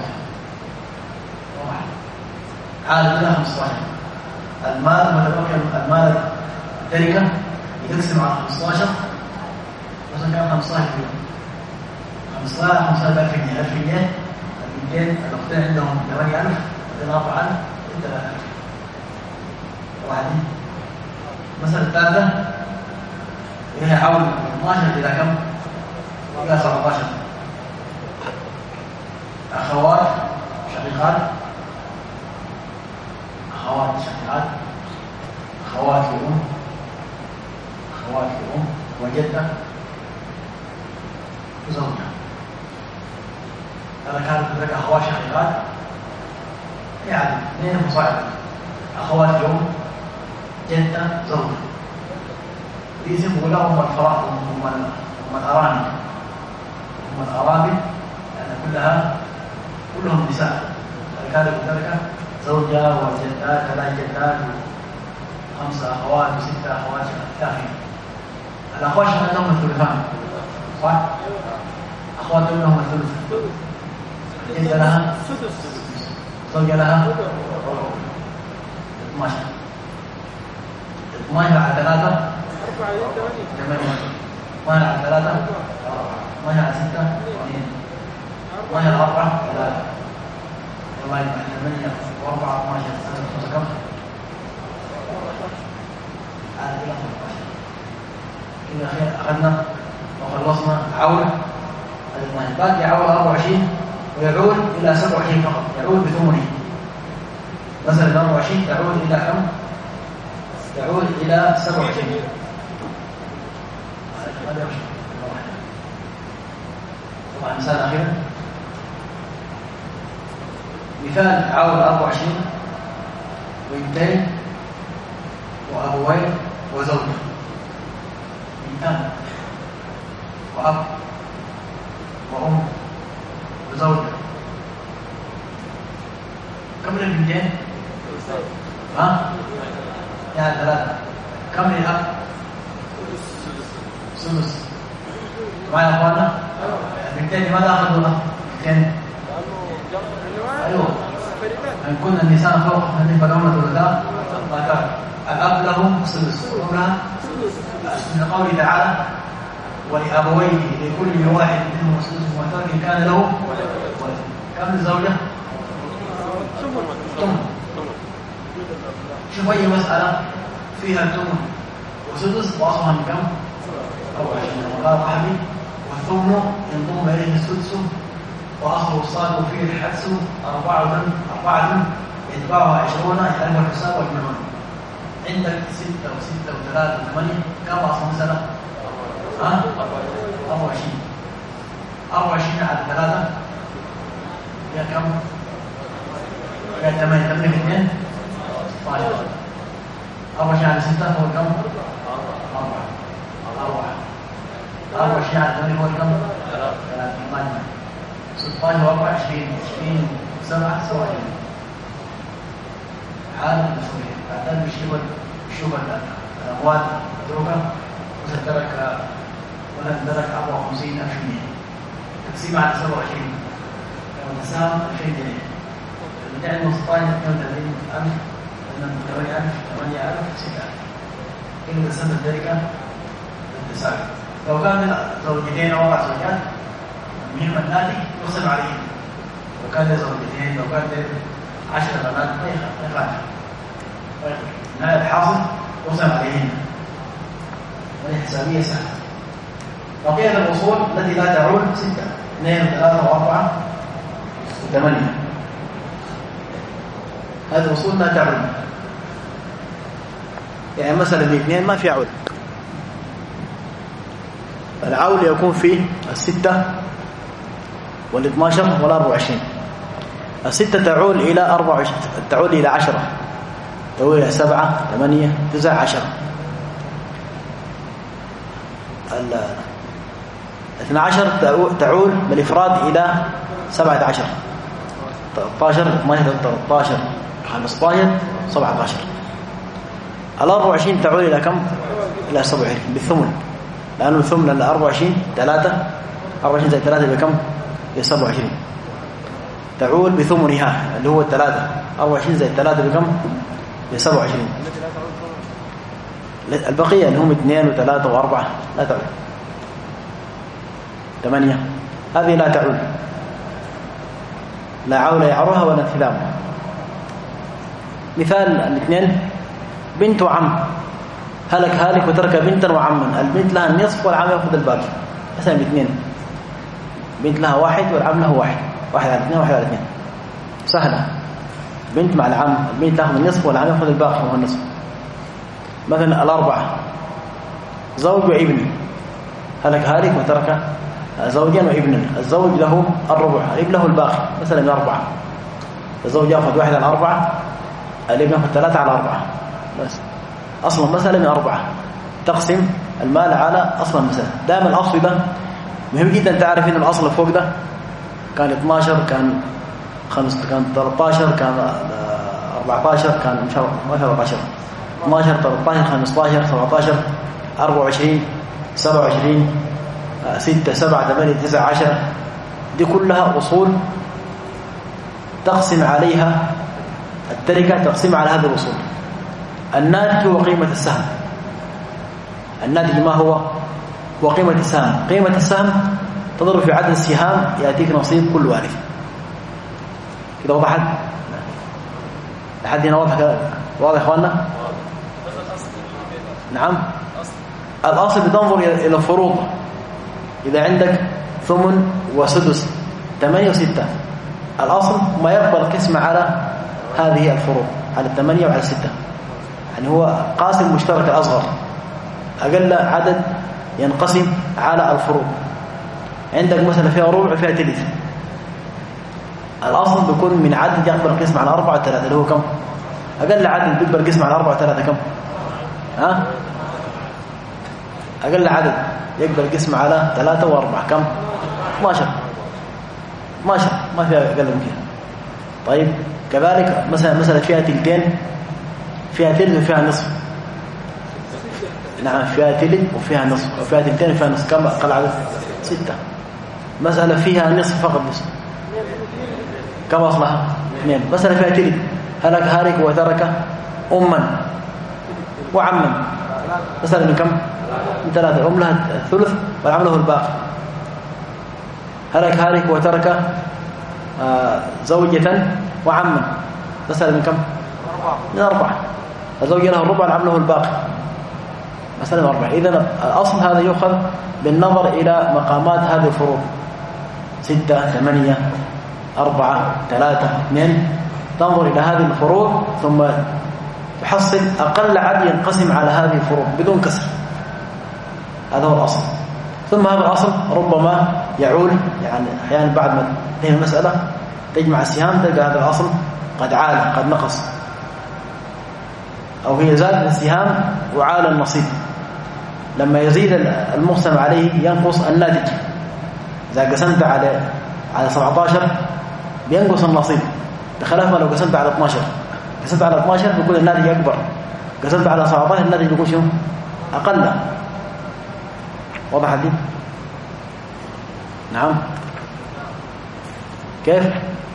عاد كده 15. المال متبقي المال التركة يقسم على 15 مثلا كان 15 كيلو 15 15,000 جنيه 1000 جنيه البنتين الأختين عندهم 8000 يتنافى عنه انت لا تأكل واحدين. المسألة الثالثة وهي عول 12 إلى كم؟ إلى 17. أخوات شقيقات، أخوات شقيقات، أخوات لأم، أخوات لأم وجدة وزوجة. إذا كانت لك أخوات شقيقات يعني 2 فصاعدا، أخوات لأم، جدة، زوجة. يسموا لهم الفرائض هم الأرامل، هم الأرامل لأن كلهم نساء. كان ذلك زوجة وجدات 3 جدات و5 أخوات و6 أخوات شقيقات. الأخوات الشقيقات لهم الثلثان صح؟ أخوات لهم الثلث. جدة لها زوجة لها 12 على 3 8 على 3 8 على 6 2 8 على 4 3 والله 8 و4 12 5 كم؟ هذا كله 15. كذا خير أخذنا وخلصنا عول باقي عول 24 ويعود إلى 27 فقط، يعود بثمنه. مثلا 24 تعود إلى كم؟ تعود إلى 27. طبعا مثال أخير، مثال عول 24 وبنتين وأبوين وزوجة، بنتان وأب وأم وزوجة. كم البنتين؟ يعني 3. كم الأب؟ سدس. معنا أخوانا؟ البنتين لماذا أخذوا الأب؟ بنتين؟ أيوه أن كنا النساء فوق اثنتين فلهن ثلثان ما كان. الأب له سدس وأمها من قوله تعالى ولأبويه لكل واحد منهم سدس وترك كان له ولد. كم الزوجة؟ ثمن. شوف أي مسألة فيها الثمن وسدس وأصلها من كم؟ 24. قال صاحبي والثمن ينضم إليه السدس وأصل الصاد فيه الحدس 4 يتبعها 20 يحلم الحساب والمنون. عندك 6 و6 و3 و8 كم أصل مسألة؟ 24. 24 على 3 هي كم؟ هي 8. تملك 2 12. 24 على 6 هو كم؟ 4. 24 على 8 هو كم؟ 3. 16 و 24 20 7 27. حال المسؤولية بعدين بالشبه الأموال متروكة وسترك ولن ترك 54,000 جنيه. تقسيم على 27 وتساهم 2000 جنيه. المتاع المستطاع 32,000 8,000 8,000 6,000. إن تسمى ذلك بالتساوي. لو كان زوجتين أو 4 زوجات المهم الناتج يقسم عليهم. لو كان زوجتين لو كان 10 بنات ما يخالف. نهاية الحاصل يقسم عليهم. وهي حسابية سهلة. بقية الأصول التي لا تعول 6 2 و3 و4 و8. هذه الأصول لا تعول. يعني مثلا الاثنين ما في عول. العول يكون فيه 6 وال12 وال24. 6 تعول إلى 24 تعول إلى 10 تعول إلى 7 8 9 10. 12 تعول بالإفراد إلى 17 13 12 13 15 17. 24 تعول إلى كم؟ إلى 27 بالثمن، لأنه الثمن 24 3 24 زائد 3 بكم؟ ب 27. تعول بثمنها اللي هو 3 24 زائد 3 بكم؟ ب 27. البقية اللي هم 2 و3 و4 لا تعول. 8 هذه لا تعول، لا عول يعرها ولا انثلام. مثال الاثنين بنت وعم، هلك هالك وترك بنتا وعما، البنت لها النصف والعم يأخذ الباقي. مثلا الاثنين بنت لها واحد والعم له واحد، واحد على اثنين واحد على اثنين، سهلة. بنت مع العم، البنت تأخذ النصف والعم يأخذ الباقي وهو النصف. مثلا الأربعة زوج وابن، هلك هالك وترك زوجا وابنا، الزوج له الربع، الابن له الباقي مثلا من 4. الزوج يأخذ 1 على 4، الابن يأخذ 3 على 4. بس أصلا مسألة من 4 تقسم المال على أصلا مسألة. دائما الأصل ده مهم جدا تعرف إن الأصل فوق ده كان 12 كان 5 كان 13 كان 14 كان مش ما في 14 12 13 15 17 24 27 6 7 8 9 10. دي كلها أصول تقسم عليها التركة، تقسم على هذه الأصول. الناتج هو قيمة السهم. الناتج ما هو؟ هو قيمة السهم. قيمة السهم تضرب في عدد السهام يأتيك نصيب كل وارث. كده وضحت؟ لحد هنا واضح كده؟ واضح يا اخوانا؟ نعم. الأصل بتنظر إلى الفروض. إذا عندك ثمن وسدس 8 و6، الأصل ما يقبل القسم على هذه الفروض، على 8 وعلى 6. يعني هو قاسم مشترك الأصغر، أقل عدد ينقسم على الفروض. عندك مثلا فيها ربع فيها ثلث، الأصل بيكون من عدد يقبل القسم على 4 و3 اللي هو كم؟ أقل عدد بيقبل القسم على 4 و3 كم؟ ها؟ أقل عدد يقبل القسم على 3 و4 كم؟ 12. ما فيها أقل من كده. طيب كذلك مثلا فيها تلتين، فيها ثلث وفيها نصف. نعم فيها ثلث وفيها نصف، وفيها تلتين وفيها نصف. كم أقل عدد؟ 6. مسألة فيها نصف فقط نصف، كم أصلها؟ 2. مسألة فيها ثلث، هلك هالك وترك أما وعما، مسألة من كم؟ من 3. الأم لها الثلث والعم له الباقي. هلك هالك وترك زوجة وعما، مسألة من كم؟ من 4. الزوج له الربع والعم له الباقي، مسألة من 4. إذن الأصل هذا يؤخذ بالنظر إلى مقامات هذه الفروض 6 8 4 3 2. تنظر إلى هذه الفروض ثم تحصل أقل عدد ينقسم على هذه الفروض بدون كسر. هذا هو الأصل. ثم هذا الأصل ربما يعول، يعني أحيانا بعد ما تنتهي المسألة تجمع السهام تلقى هذا الأصل قد عال قد نقص، أو هي زادت السهام وعال النصيب. لما يزيد المقسم عليه ينقص الناتج. إذا قسمت على 17 بينقص النصيب، بخلاف ما لو قسمت على 12. قسمت على 12 بيكون الناتج أكبر، قسمت على 17 الناتج بيكون شو؟ أقل. واضح دي؟ نعم. كيف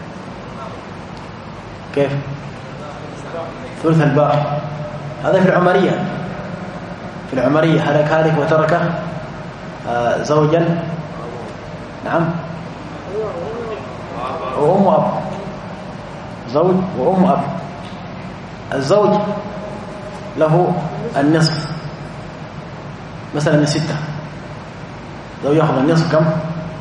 ثلث الباقي هذا في العمرية. في العمرية هلك هالك وترك زوجا، نعم، وأم وأب، زوج وأم وأب. الزوج له النصف مثلا من 6، لو يأخذ النصف كم؟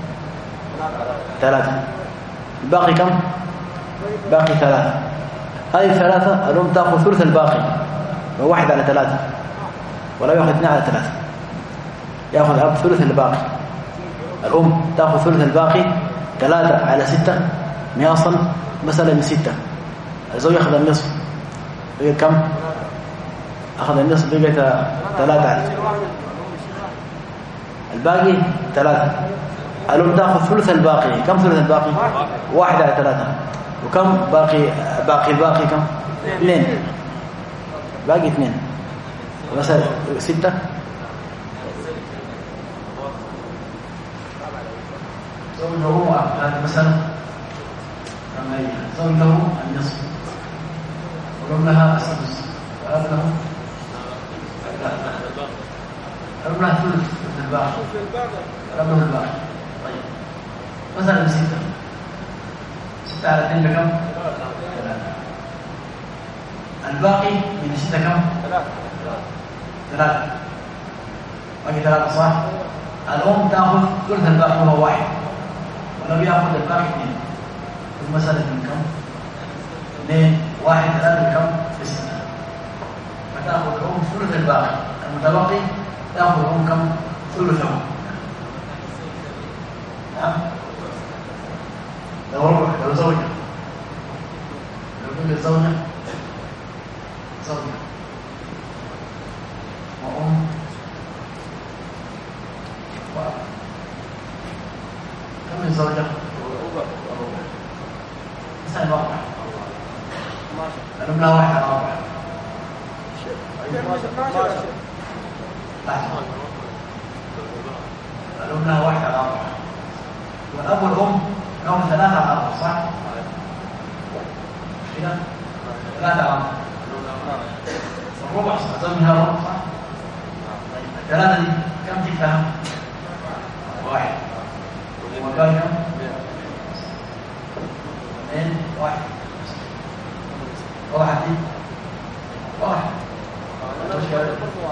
3. الباقي كم؟ باقي 3. هذه 3 الأم تأخذ ثلث الباقي، 1 على 3، ولا يأخذ 2 على 3. يأخذ الأب ثلث الباقي، الأم تأخذ ثلث الباقي 3 على 6. من أصل مثلا من 6. الزوج يأخذ النصف، بقى كم؟ أخذ النصف بقى 3 على الباقي 3. الأم تأخذ ثلث الباقي. كم ثلث الباقي؟ 1 على 3. وكم باقي الباقي كم؟ 2. باقي 2 مثلا 6. زوج له هذا مثلا زوج له النصف والأم لها السدس والأب له الأم لها ثلث الباقي والأب له الباقي. طيب مثلا 6 على 2 بكم؟ الباقي من 6 كم؟ 3 باقي 3 صح؟ الأم تأخذ ثلث الباقي وهو 1 ولو يأخذ الباقي 2 المسألة من كم؟ 2 1 3 بكم؟ ب6 فتأخذ الأم ثلث الباقي المتبقي تأخذ الأم كم؟ ثلثه نعم لو ربع لو زوجة لو كنت زوجة وأم وأب كم من زوجة؟ مثلا 4 الأم لها 1 على 4 الأم لها 1 على 4 والأب والأم لهم 3 على 4 صح؟ كده 3 على 4 الربع زوجها ربع صح؟ طيب 3 دي كم تفهم؟ 1 والباقي كم؟ 2 1 واحد دي واحد مشكلة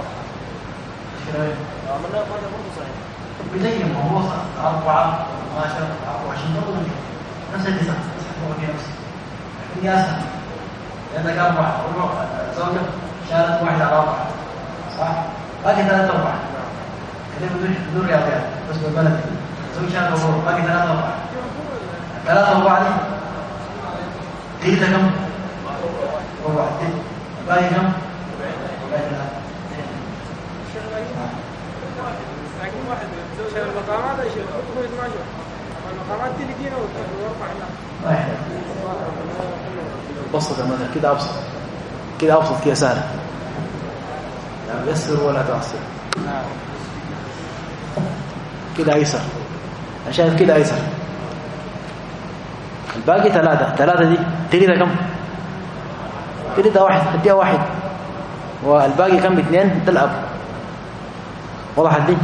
بزين ما هو 4 12 24 برضه نفس النساء هو في نفس قياسا لأنك 4 زوجة شالت 1 على 4 صح؟ باقي 3 4 كده بدون رياضيات بس بالبلد زوج شالت 4 باقي 3 4 3 4 دي تلت كم؟ ربع باقي كم؟ باقي 3 لكن واحد شال المقامات ايش هو 12 المقامات تلقينا واربع هنا واحد بسط المثل كده أبسط كده أبسط كده سهل لا يسر ولا تعسر كده أيسر أنا شايف كده أيسر الباقي 3 دي تريد كم؟ تريد 1 هديها 1 والباقي كم؟ 2 ده الأب وضحت دي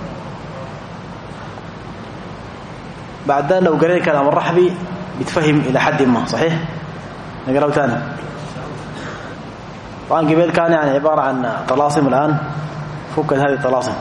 بعد ذلك لو قريت كلام الرحبي بيتفهم إلى حد ما صحيح نقرأه ثاني طبعا قبل كان يعني عبارة عن طلاسم الآن فكت هذه الطلاسم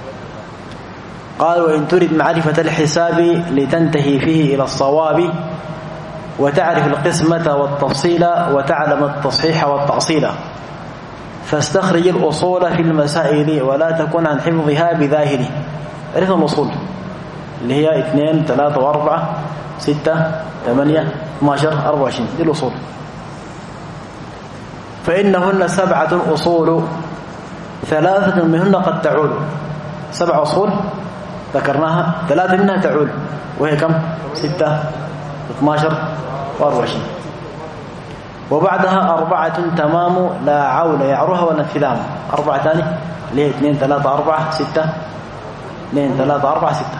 قال وإن تريد معرفة الحساب لتنتهي فيه إلى الصواب وتعرف القسمة والتفصيل وتعلم التصحيح والتأصيل فاستخرج الأصول في المسائل ولا تكن عن حفظها بذاهل. عرفنا الأصول اللي هي 2 3 و4 6 8 12 24 دي الأصول. فإنهن 7 أصول 3 منهن قد تعول. 7 أصول ذكرناها 3 منها تعول وهي كم؟ 6 12 و24 وبعدها 4 تمام لا عول يعروها ولا انفلام. 4 ثاني اللي هي 2 3 4 6 2 3 4 6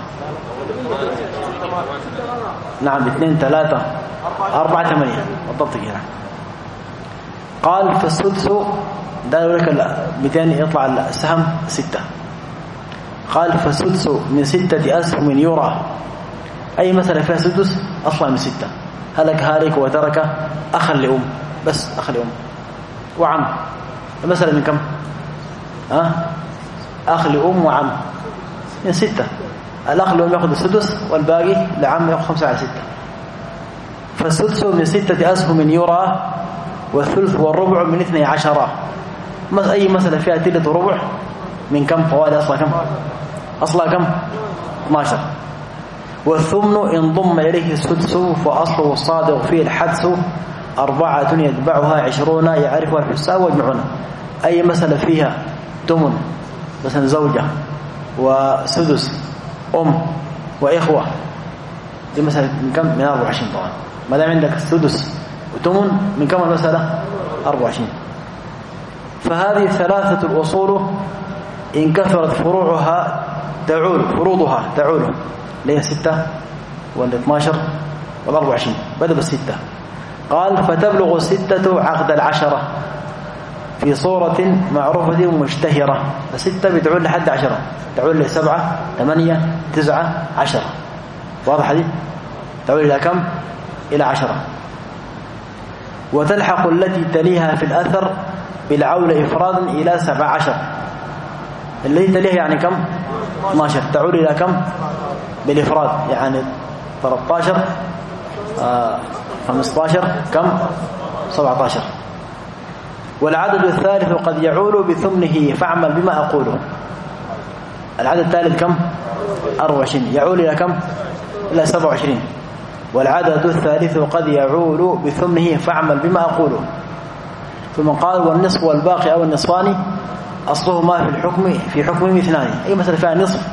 نعم 2 3 4 8 بالضبط كده. قال فالسدس ده لك 200 يطلع السهم 6. قال فالسدس من 6 أسهم يرى. أي مسألة فيها سدس أصلا من 6. هلك هالك وترك أخا لأم بس أخا لأم وعم. المسألة من كم؟ أخ لأم وعم من 6. الأخ لأم يأخذ السدس والباقي لعم يأخذ 5 على 6. فالسدس من 6 أسهم يرى والثلث والربع من 12. أي مسألة فيها تلت وربع من كم؟ فوائد أصلا كم؟ أصلا كم؟ 12. والثمن إن ضم إليه السدس فأصله الصادق فيه الحدس 4 يتبعها 20 يعرفها الحساب ويجمعون. أي مسألة فيها تمن مثلا زوجة وسدس أم وإخوة دي مسألة من كم؟ من 24 طبعا. ما دام عندك السدس وتمن من كم المسألة؟ 24. فهذه 3 الأصول إن كثرت فروعها تعول فروضها تعول اللي هي 6 وال12 وال24 بدل ال6. قال فتبلغ 6 عقد 10 في صورة معروفة ومشتهرة. 6 بتعول لحد 10 تعول ل7 8 9 10 واضح دي تعول إلى كم؟ إلى 10. وتلحق التي تليها في الأثر بالعول إفرادا إلى 17. الذي تليها يعني كم؟ 12. تعود إلى كم؟ بالإفراد يعني 13 15 كم؟ 17. والعدد الثالث قد يعول بثمنه فاعمل بما أقوله. العدد الثالث كم؟ 24 يعول إلى كم؟ إلى 27. والعدد الثالث قد يعول بثمنه فاعمل بما أقوله. ثم قال والنصف والباقي أو النصفان أصلهما في حكمهم اثنان. أي مثلا فيها نصف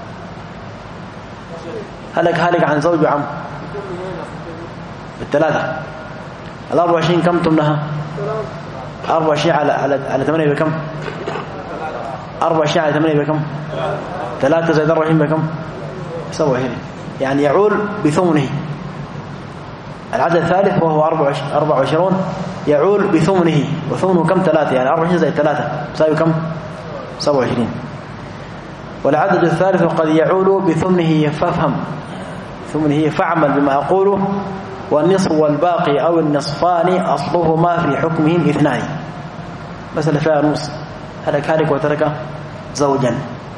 هلك عن زوج وعم بالثلاثة. 24 كم تمنها؟ 24 على 8 بكم؟ 24 على 8 بكم؟ 3 زائد 24 بكم؟ 27. يعني يعول بثمنه. العدد الثالث وهو 24 يعول بثمنه، وثمنه كم؟ 3. يعني 24 زائد 3 يساوي كم؟ 27. والعدد الثالث قد يعول بثمنه فافهم ثمنه فاعمل بما أقوله. والنصف والباقي أو النصفان أصلهما في حكمهم اثنان. مثلا فيها نص هلك وترك زوجا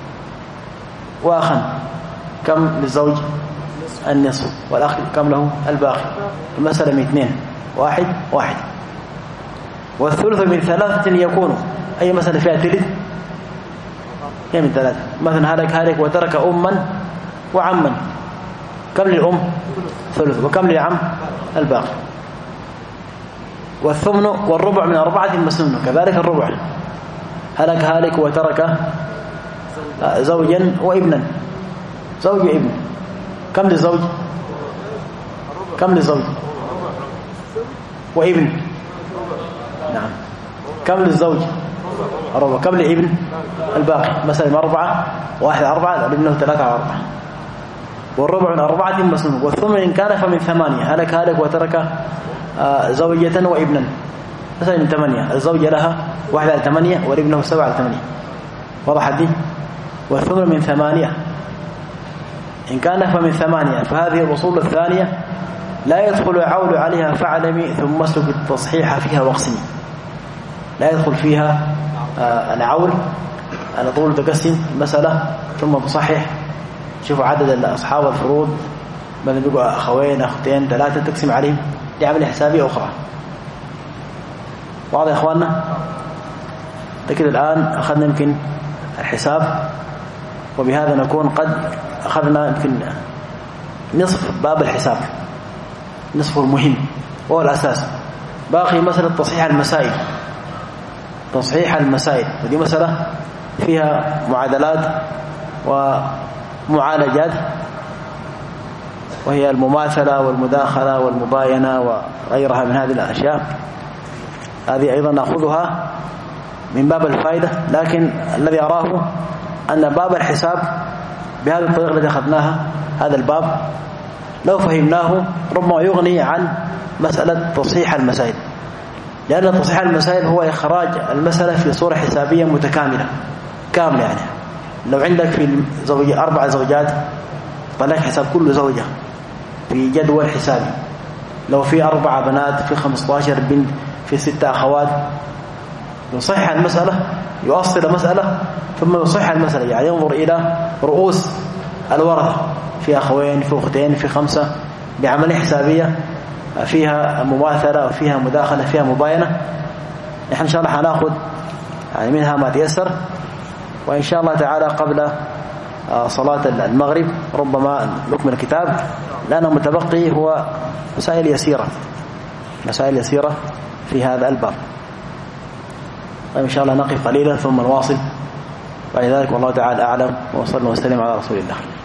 وأخا كم للزوج؟ النصف. والأخ كم له؟ الباقي. المسألة من 2 1 1. والثلث من 3 يكون. أي مسألة فيها ثلث؟ هي من 3. مثلا هلك وترك أما وعما كم للأم؟ ثلث. وكم للعم؟ الباقي. والثمن والربع من 4 مسنون كذلك الربع. هلك وترك زوجا وابنا. زوج وابن كم للزوج؟ كم للزوج؟ وابن. نعم. كم للزوج؟ الربع. كم لابن؟ الباقي. مثلا 4 1 4 ابنه 3 على 4. والربع من 4 مسنون. والثمن إن كان فمن 8. هلك وترك زوجة وابنا مثلا من 8. الزوجة لها 1 على 8 وابنه 7 على 8. واضح دي؟ والثمن من 8 إن كان فمن 8. فهذه الأصول الثانية لا يدخل العول عليها فاعلمي ثم اسلك التصحيح فيها واقسمي. لا يدخل فيها العول على طول تقسم المسألة ثم تصحح. شوفوا عدد أصحاب الفروض مثلا بيقوا أخوين أختين 3 تقسم عليهم لعمل حسابية أخرى. واضح يا إخواننا؟ كده الآن أخذنا يمكن الحساب، وبهذا نكون قد أخذنا يمكن نصف باب الحساب، نصفه المهم وهو الأساس. باقي مسألة تصحيح المسائل، ودي مسألة فيها معادلات ومعالجات، وهي المماثلة والمداخلة والمباينة وغيرها من هذه الأشياء. هذه أيضا نأخذها من باب الفائدة، لكن الذي أراه أن باب الحساب بهذه الطريقة التي أخذناها، هذا الباب لو فهمناه ربما يغني عن مسألة تصحيح المسائل، لأن تصحيح المسائل هو إخراج المسألة في صورة حسابية متكاملة كاملة. يعني لو عندك في 4 زوجات طلع حساب كل زوجة في جدول حسابي، لو في 4 بنات في 15 بنت في 6 أخوات، يصحح المسألة، يؤصل المسألة ثم يصحح المسألة. يعني ينظر إلى رؤوس الورثة، في أخوين في أختين في 5 بعملية حسابية فيها مماثلة وفيها مداخلة فيها مباينة. نحن إن شاء الله هناخذ يعني منها ما تيسر، وإن شاء الله تعالى قبل صلاة المغرب ربما نكمل الكتاب، لأنه متبقي هو مسائل يسيرة في هذا الباب. طيب إن شاء الله نقف قليلا ثم نواصل بعد ذلك، والله تعالى أعلم، وصلى وسلم على رسول الله.